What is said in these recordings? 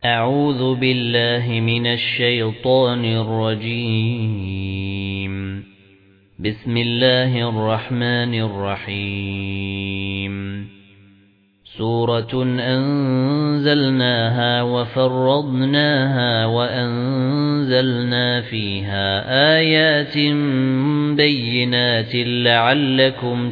أعوذ بالله من الشيطان الرجيم. بسم الله الرحمن الرحيم. سورة أنزلناها وفرضناها وأنزلنا فيها آيات بينات لعلكم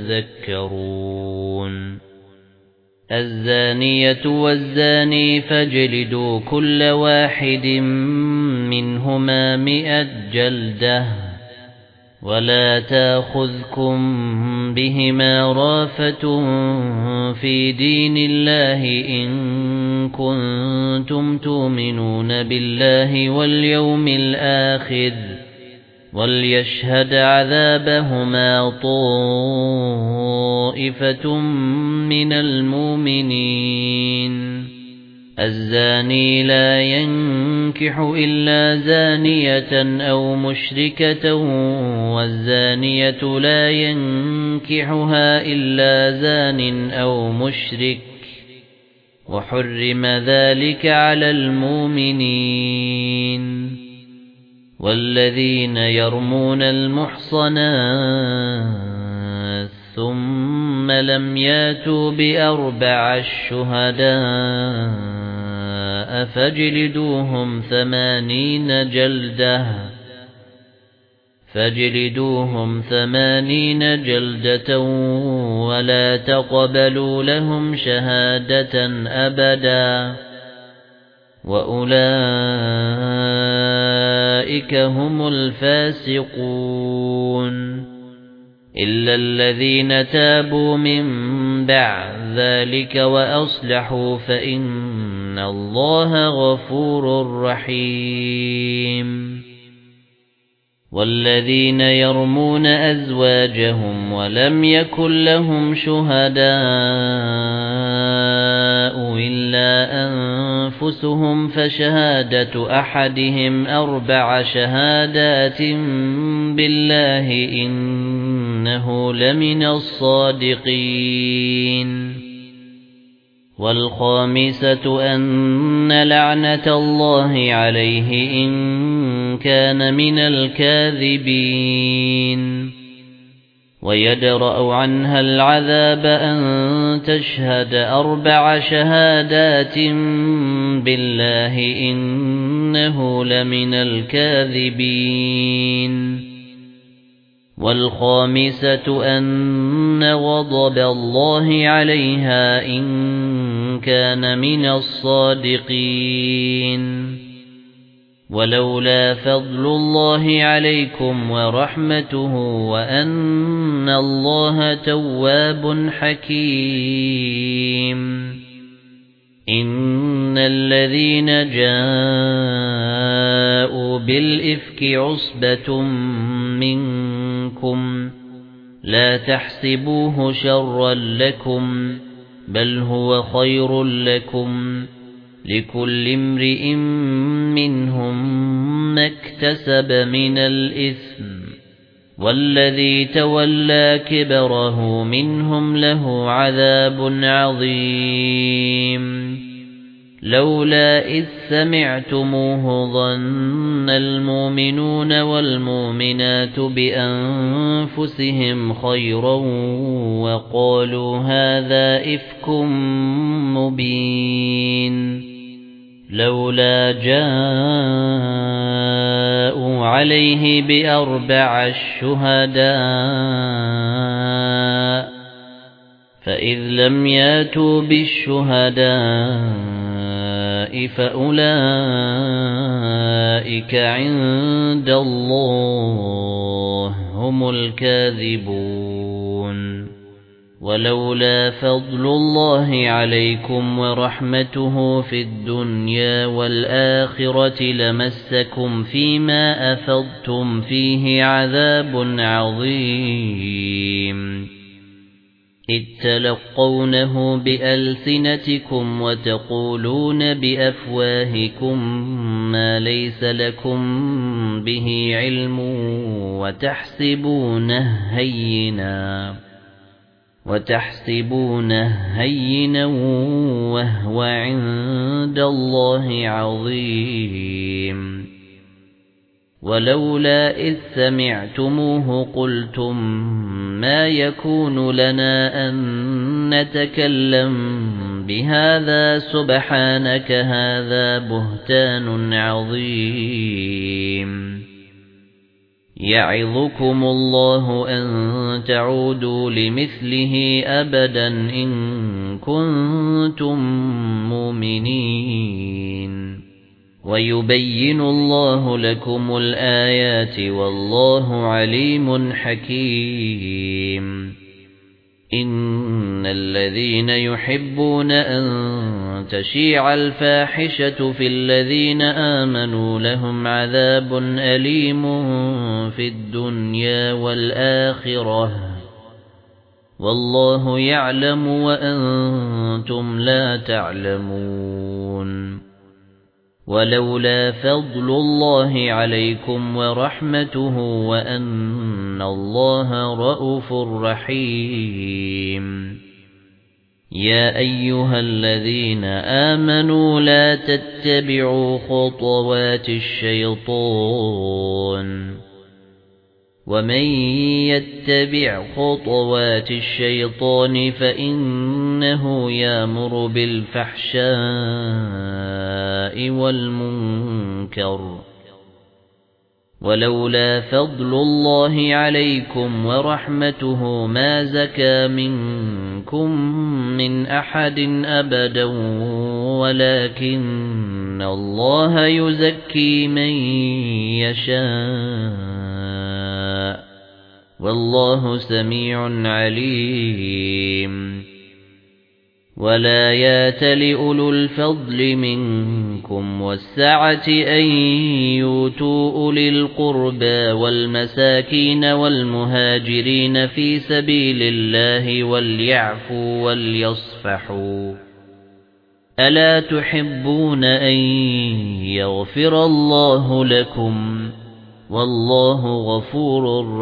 تذكرون. الزانية والزاني فاجلدوا كل واحد منهما 100 جلدة ولا تأخذكم بهما رافة في دين الله إن كنتم تؤمنون بالله واليوم الآخر وليشهد عذابهما طائفة من المؤمنين. الزاني لا ينكح إلا زانية أو مشركة والزانية لا ينكحها إلا زان أو مشرك وحرم ذلك على المؤمنين. والذين يرمون المحصنات ثم لم ياتوا ب4 شهداء فاجلدوهم 80 جلدة ولا تقبلوا لهم شهادة أبدا وأولئك هم الفاسقون إلا الذين تابوا من بعد ذلك وأصلحوا فإن الله غفور رحيم. والذين يرمون أزواجهم ولم يكن لهم شهداء إلا أنفسهم فشهادة أحدهم 4 شهادات بالله إنه لمن الصادقين. والخامسة أن لعنة الله عليه إن كان من الكاذبين. ويدرأ عنها العذاب أن تشهد 4 شهادات بالله إنه لمن الكاذبين. والخامسة أن غضب الله عليها إن كان من الصادقين. ولولا فضل الله عليكم ورحمته وأن الله تواب حكيم. إن الذين جاءوا بالإفك عصبة منكم لا تحسبوه شرا لكم بل هو خير لكم لكل امرئ منهم ما اكتسب من الإثم والذي تولى كبره منهم له عذاب عظيم. لولا إذ سمعتموه ظن المؤمنون والمؤمنات بأنفسهم خيرا وقالوا هذا إفك مبين. لولا جاءوا عليه ب4 شهداء فإذ لم ياتوا بالشهداء فأولئك عند الله هم الكاذبون. ولولا فضل الله عليكم ورحمته في الدنيا والآخرة لمسكم فيما أفضتم فيه عذاب عظيم. إذ تلقونه بألسنتكم وتقولون بأفواهكم ما ليس لكم به علم وتحسبونه هينا وهو عند عند الله عظيم ولولا إذ سمعتموه قلتم ما يكون لنا أن نتكلم بهذا سبحانك هذا بهتان عظيم يعظكم الله أن تعودوا لمثله أبدا إن كنتم مؤمنين ويبين الله لكم الآيات والله عليم حكيم إن الذين يحبون أن تشيع الفاحشة في الذين آمنوا لهم عذاب أليم في الدنيا والآخرة والله يعلم وأنتم لا تعلمون ولولا فضل الله عليكم ورحمته وأن الله رؤوف رحيم يا أيها الذين آمنوا لا تتبعوا خطوات الشيطان ومن يتبع خطوات الشيطان فإنه يأمر بالفحشاء والمنكر ولولا فضل الله عليكم ورحمته ما زكى منكم من أحد أبدا ولكن الله يزكي من يشاء والله سميع عليم ولا يأتل أولو الفضل منكم والسعة أن يؤتوا أولي القربى والمساكين والمهاجرين في سبيل الله وليعفوا وليصفحوا ألا تحبون أن يغفر الله لكم والله غفور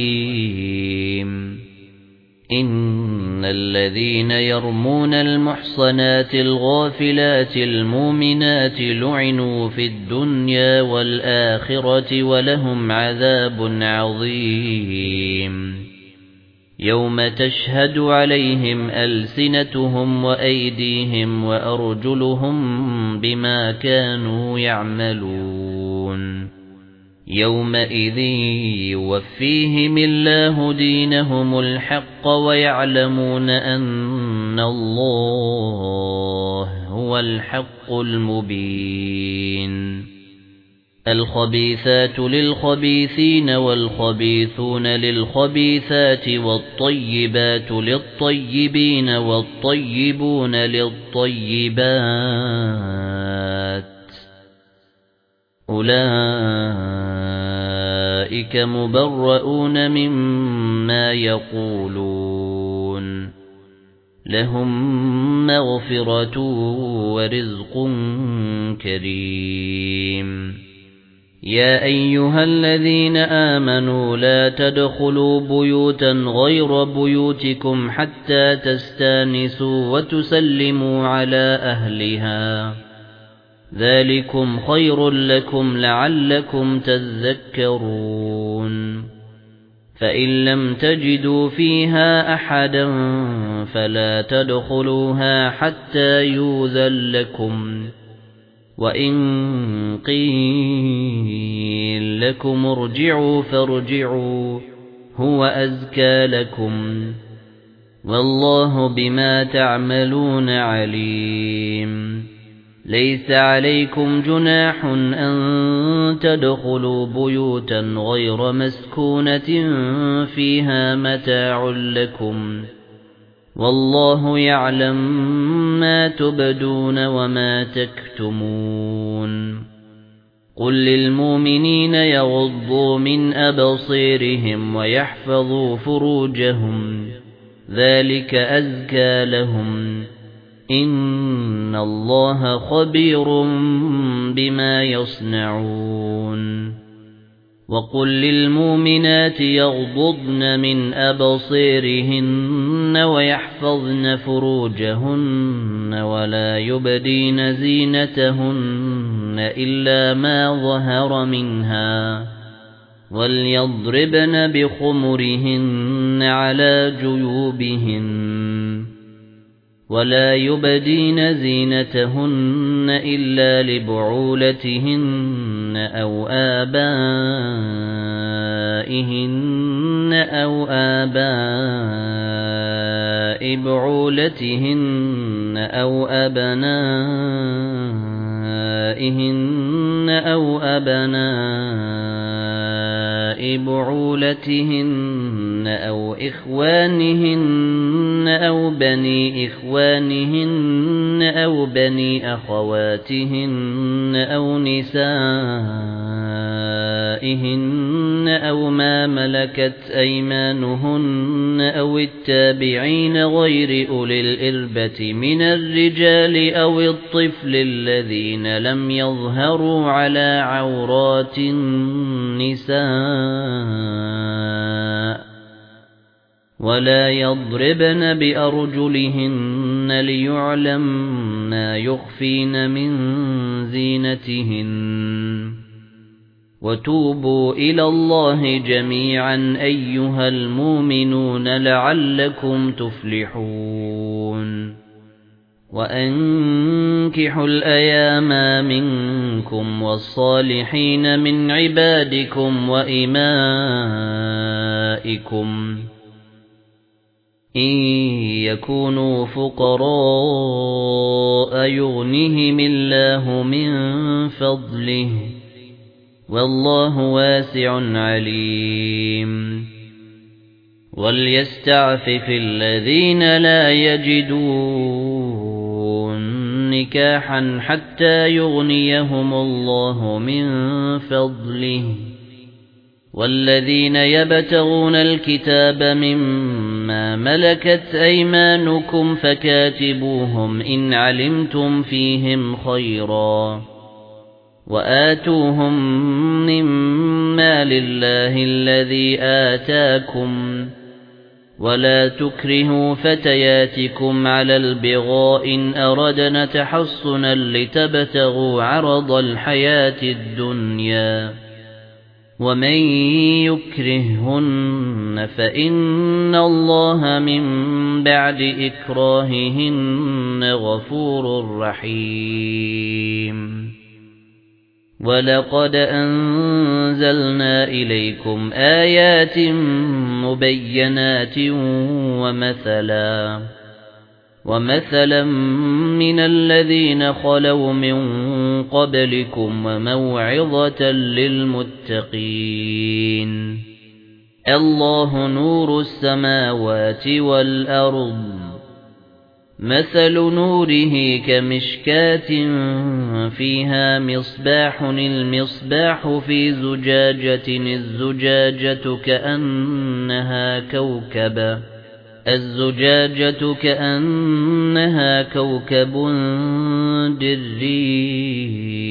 رحيم إن الذين يرمون المحصنات الغافلات المؤمنات لعنوا في الدنيا والآخرة ولهم عذاب عظيم يوم تشهد عليهم ألسنتهم وأيديهم وأرجلهم بما كانوا يعملون يومئذ يوفيهم الله دينهم الحق ويعلمون أن الله هو الحق المبين الخبيثات للخبيثين والخبيثون للخبيثات والطيبات للطيبين والطيبون للطيبات أولئك مبرؤون مما يقولون لهم مغفرة ورزق كريم يا أيها الذين آمنوا لا تدخلوا بيوتا غير بيوتكم حتى تستانسوا وتسلموا على أهلها ذلكم خير لكم لعلكم تذكرون فإن لم تجدوا فيها أحدا فلا تدخلوها حتى يؤذن لكم وإن قيل لكم ارجعوا فارجعوا هو أزكى لكم والله بما تعملون عليم ليس عليكم جناح أن تدخلوا بيوتا غير مسكونة فيها متاع لكم والله يعلم ما تبدون وما تكتمون قل للمؤمنين يغضوا من أبصيرهم ويحفظوا فروجهم ذلك أزكى لهم إن الله خبير بما يصنعون وقل للمؤمنات يغضضن من أبصيرهن ويحفظن فروجهن ولا يبدين زينتهن إلا ما ظهر منها وليضربن بخمرهن على جيوبهن ولا يبدين زينتهن إلا لبعولتهن أو آباء بعولتهن أو أبنائهن أو بعولتهن أو إخوانهن أو بني إخوانهن أو بني أخواتهن أو نسائهن أو ما ملكت أيمانهن أو التابعين غير أولي الإربة من الرجال أو الطفل الذين لم يظهروا على عورات النساء ولا يضربن بأرجلهن ليعلم ما يخفين من زينتهن وتوبوا إلى الله جميعا أيها المؤمنون لعلكم تفلحون وأنكحوا الأيام منكم والصالحين من عبادكم وإمائكم إن يكونوا فقراء يغنهم الله من فضله والله واسع عليم وليستعفف الذين لا يجدون نكاحا حتى يغنيهم الله من فضله والذين يبتغون الكتاب مما ملكت أيمانكم فكاتبوهم إن علمتم فيهم خيرا وآتوهم مما لله الذي آتاكم ولا تكرهوا فتياتكم على البغاء إن أردنا تحصنا لتبتغوا عرض الحياة الدنيا ومن يكرههن فإن الله من بعد إكراههن غفور رحيم وَلَقَدْ أَنزَلْنَا إِلَيْكُمْ آيَاتٍ مُبَيِّنَاتٍ وَمَثَلًا مِنَ الَّذِينَ خَلَوْا مِن قَبْلِكُمْ وَمَوْعِظَةً لِلْمُتَّقِينَ اللَّهُ نُورُ السَّمَاوَاتِ وَالْأَرْضِ مثل نوره كمشكاة فيها مصباح المصباح في زجاجة الزجاجة كأنها كوكب دري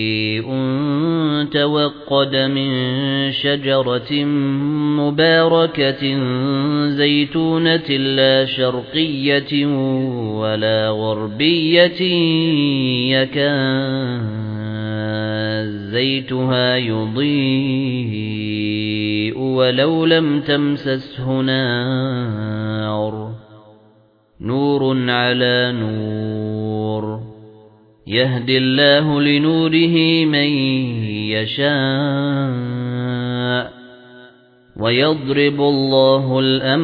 توقد من شجرة مباركة زيتونة لا شرقية ولا غربية يكاد زيتها يضيء ولو لم تمسسه نور على نور يهدي الله لنوره من يشاء ويضرب الله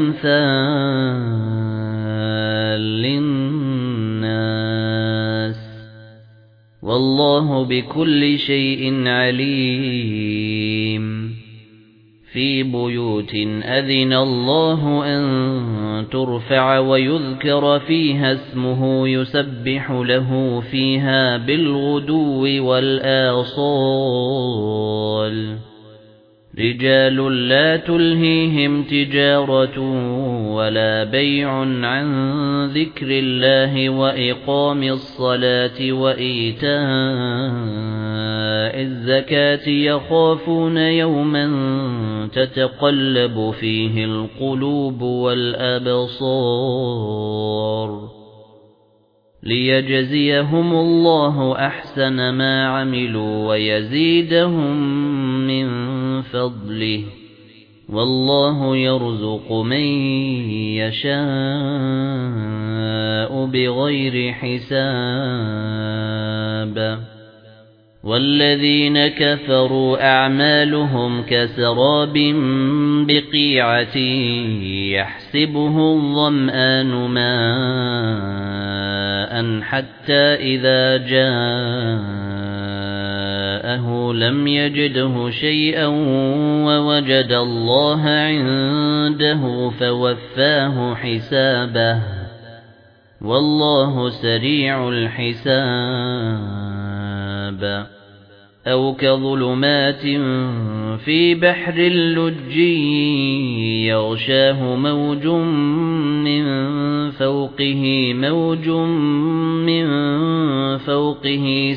الأمثال للناس والله بكل شيء عليم في بيوت أذن الله أن ترفع ويذكر فيها اسمه يسبح له فيها بالغدو والآصال رجال لا تلهيهم تجارة ولا بيع عن ذكر الله وإقام الصلاة وإيتاء الزكاة يخافون يوما تتقلب فيه القلوب والأبصار ليجزيهم الله أحسن ما عملوا ويزيدهم من فضله والله يرزق من يشاء بغير حساب والذين كفروا أعمالهم كسراب بقيعة يحسبه الظمآن ماء حتى إذا جاءه لم يجده شيئا ووجد الله عنده فوفاه حسابه والله سريع الحساب أو كظلمات في بحر اللج يغشاه موج من فوقه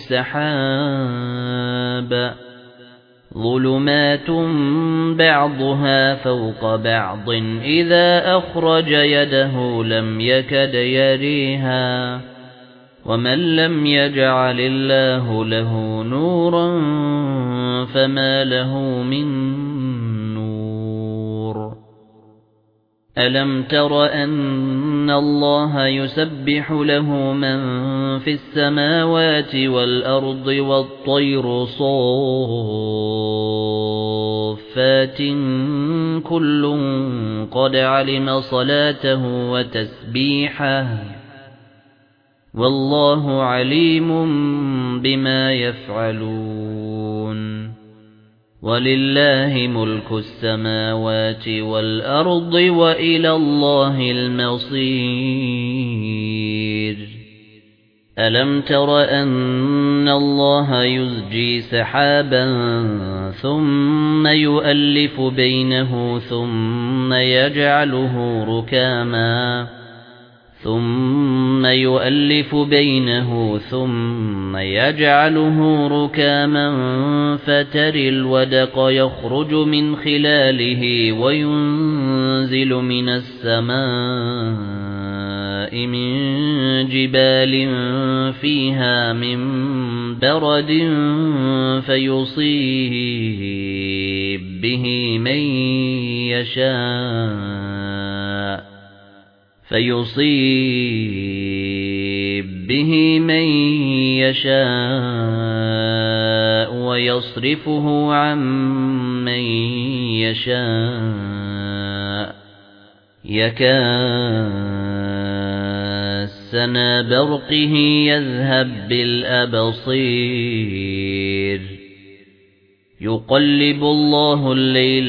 سحاب ظلمات بعضها فوق بعض إذا أخرج يده لم يكد يريها ومن لم يجعل الله له نورا فما له من نور ألم تر أن الله يسبح له من في السماوات والأرض والطير صافات كل قد علم صلاته وتسبيحه والله عليم بما يفعلون ولله ملك السماوات والأرض وإلى الله المصير ألم تر أن الله يزجي سحابا ثم يؤلف بينه ثم يجعله ركاما فترى الودق يخرج من خلاله وينزل من السماء من جبال فيها من برد فيصيب به من يشاء ويصرفه عن من يشاء يكاد سنا برقه يذهب بالأبصير يقلب الله الليل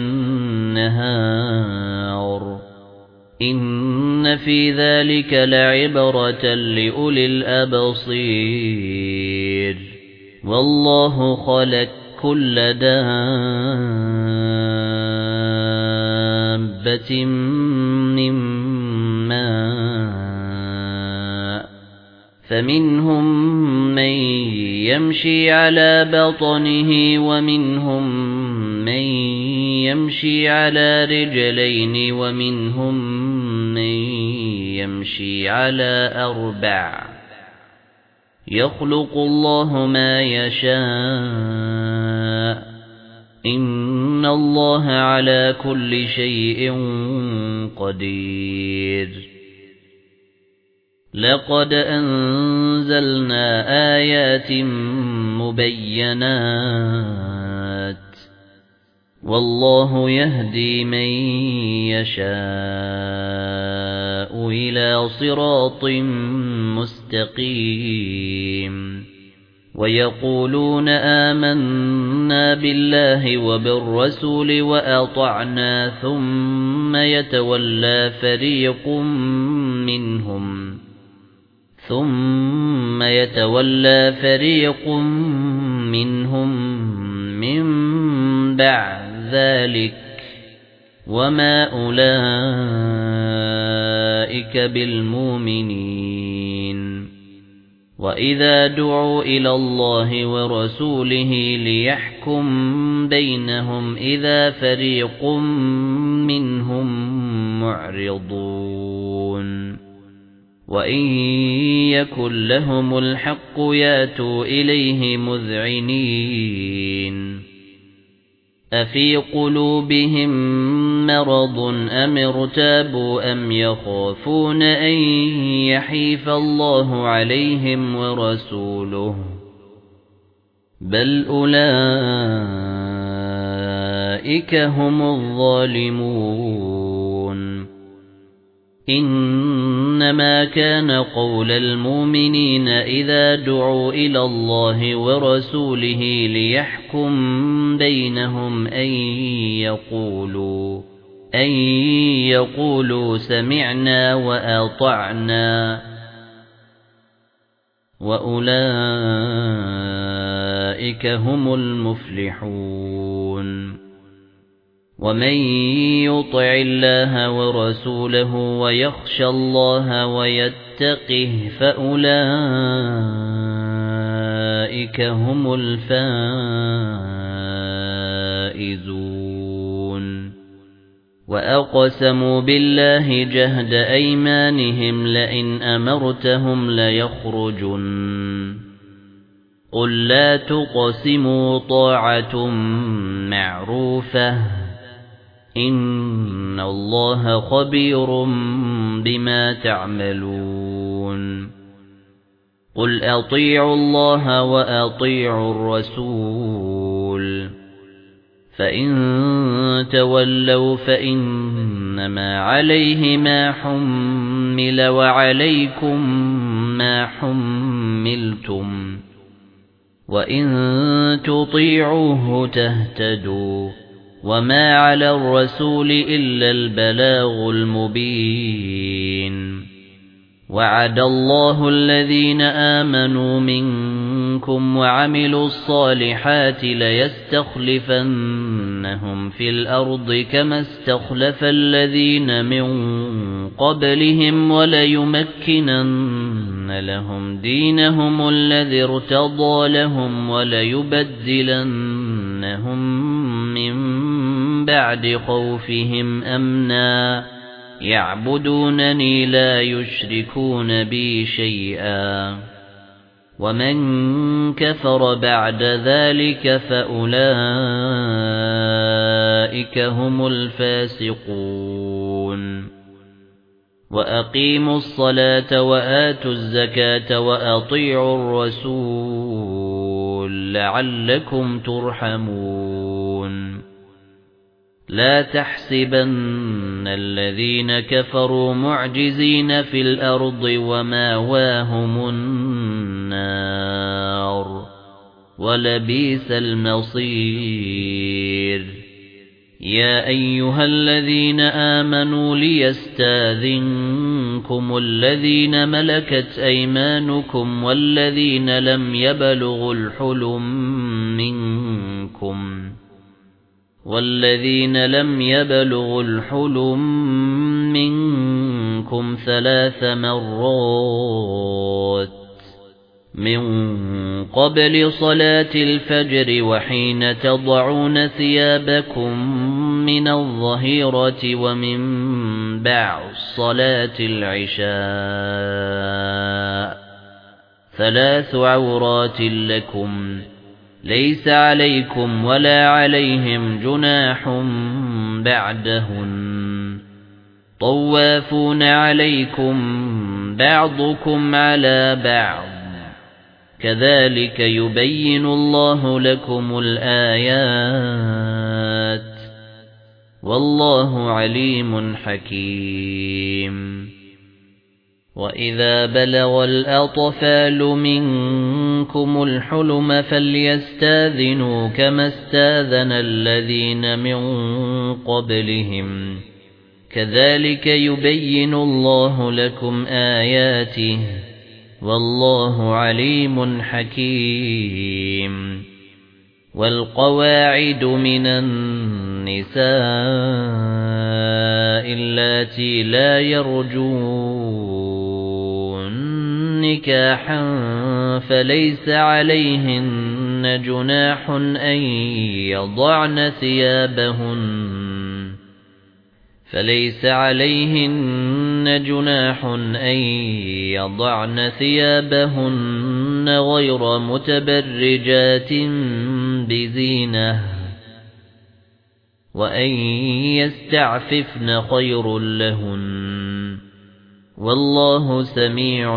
والنهار إن في ذلك لعبرة لأولي الأبصير والله خلق كل دابة من ماء فمنهم من يمشي على بطنه ومنهم من يمشي على رجلين ومنهم من يمشي على أربع يخلق الله ما يشاء إن الله على كل شيء قدير لقد أنزلنا آيات مبينات والله يهدي من يشاء إلى صراط مستقيم ويقولون آمنا بالله وبالرسول وأطعنا ثم يتولى فريق منهم من بعد ذلك وما أولئك بالمؤمنين وإذا دعوا إلى الله ورسوله ليحكم بينهم إذا فريق منهم معرضون وإن يكن لهم الحق ياتوا إليه مذعنين أفي قلوبهم مرض أم ارتابوا أم يخافون أن يحيف الله عليهم ورسوله بل أولئك هم الظالمون إنما كان قول المؤمنين إذا دعوا إلى الله ورسوله ليحكم بينهم أن يقولوا سمعنا وأطعنا وأولئك هم المفلحون ومن يطع الله ورسوله ويخشى الله ويتقه فأولئك هم الفائزون وأقسموا بالله جهد أيمانهم لئن أمرتهم ليخرجن قل لا تقسموا طاعة معروفة إن الله خبير بما تعملون قل أطيعوا الله وأطيعوا الرسول فإن تولوا فإنما عليه ما حمل وعليكم ما حملتم وإن تطيعوه تهتدوا وما على الرسول إلا البلاغ المبين وعد الله الذين آمنوا منكم وعملوا الصالحات ليستخلفنهم في الأرض كما استخلف الذين من قبلهم وليمكنن لهم دينهم الذي ارتضى لهم وليبدلنهم من بعد خوفهم أمنا يعبدونني لا يشركون بي شيئا ومن كفر بعد ذلك فأولئك هم الفاسقون وأقيموا الصلاة وآتوا الزكاة وأطيعوا الرسول لعلكم ترحمون لا تحسبن الذين كفروا معجزين في الأرض ومأواهم النار ولبئس المصير يا أيها الذين آمنوا ليستاذنكم الذين ملكت أيمانكم والذين لم يبلغوا الحلم منكم 3 مرات من قبل صلاة الفجر وحين تضعون ثيابكم من الظهيرة ومن بعد صلاة العشاء 3 عورات لكم ليس عليكم ولا عليهم جناح بعدهن طوافون عليكم بعضكم على بعض كذلك يبين الله لكم الآيات والله عليم حكيم وَإِذَا بَلَغَ الْأَطْفَالُ مِنكُمُ الْحُلُمَ فَلْيَسْتَأْذِنُوا كَمَا اسْتَأْذَنَ الَّذِينَ مِن قَبْلِهِمْ كَذَلِكَ يُبَيِّنُ اللَّهُ لَكُمْ آيَاتِهِ وَاللَّهُ عَلِيمٌ حَكِيمٌ وَالْقَوَاعِدُ مِنَ اللاتي لا يرجون نكاحا فليس عليهن جناح أن يضعن ثيابهن غير متبرجات بزينة وأن يستعففن خير لهن والله سميع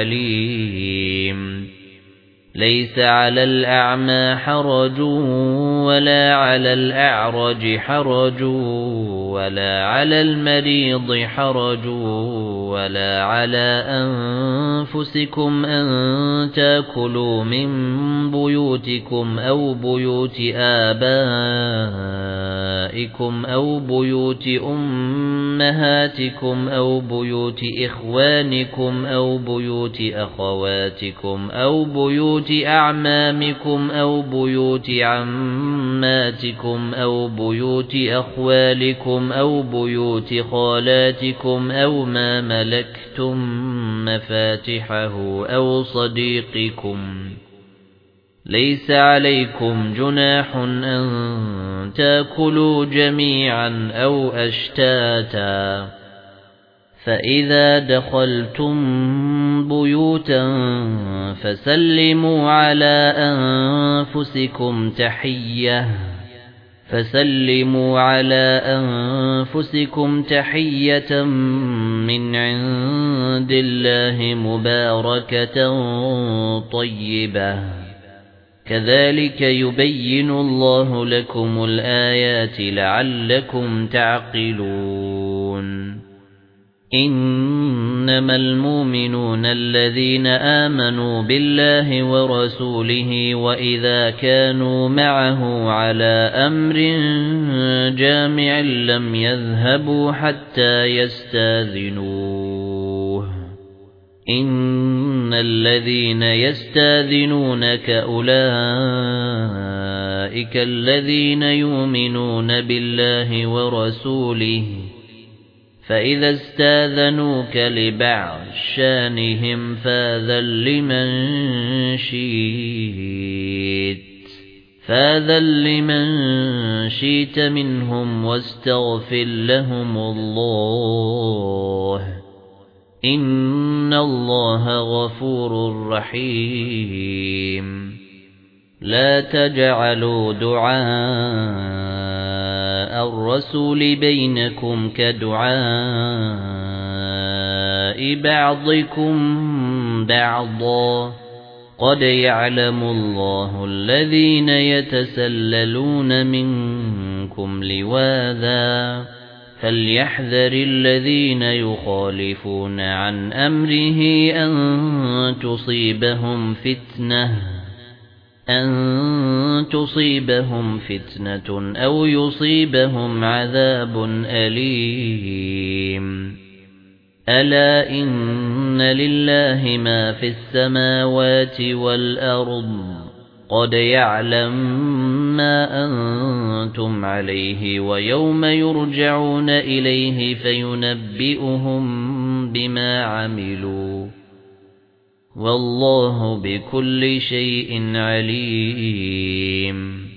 عليم ليس على الأعمى حرج ولا على الأعرج حرج ولا على المريض حرج ولا على أنفسكم أن تأكلوا من بيوتكم أو بيوت آبائكم أو بيوت أمهاتكم أو بيوت إخوانكم أو بيوت أخواتكم أو بيوت أعمامكم أو بيوت عماتكم أو بيوت أخوالكم أو بيوت خالاتكم أو ما ملكتم مفاتحه أو صديقكم ليس عليكم جناح أن تأكلوا جميعا أو أشتاتا فإذا دخلتم بيوتا فسلموا على أنفسكم تحية من عند الله مباركة طيبة كذلك يبين الله لكم الآيات لعلكم تعقلون إنما المؤمنون الذين آمنوا بالله ورسوله وإذا كانوا معه على أمر جامع لم يذهبوا حتى يستاذنوه إن الذين يستاذنونك أولئك الذين يؤمنون بالله ورسوله فإذا استاذنوك لبعض شانهم فاذن لمن شئت منهم واستغفر لهم الله إن الله غفور رحيم لا تجعلوا دعاء الرسول بينكم كدعاء بعضكم بعضا قد يعلم الله الذين يتسللون منكم لواذا فليحذر الذين يخالفون عن أمره أن تصيبهم فتنة أو يصيبهم عذاب أليم ألا إن لله ما في السماوات والأرض قد يعلم ما أنتم عليه ويوم يرجعون إليه فينبئهم بما عملوا والله بكل شيء عليم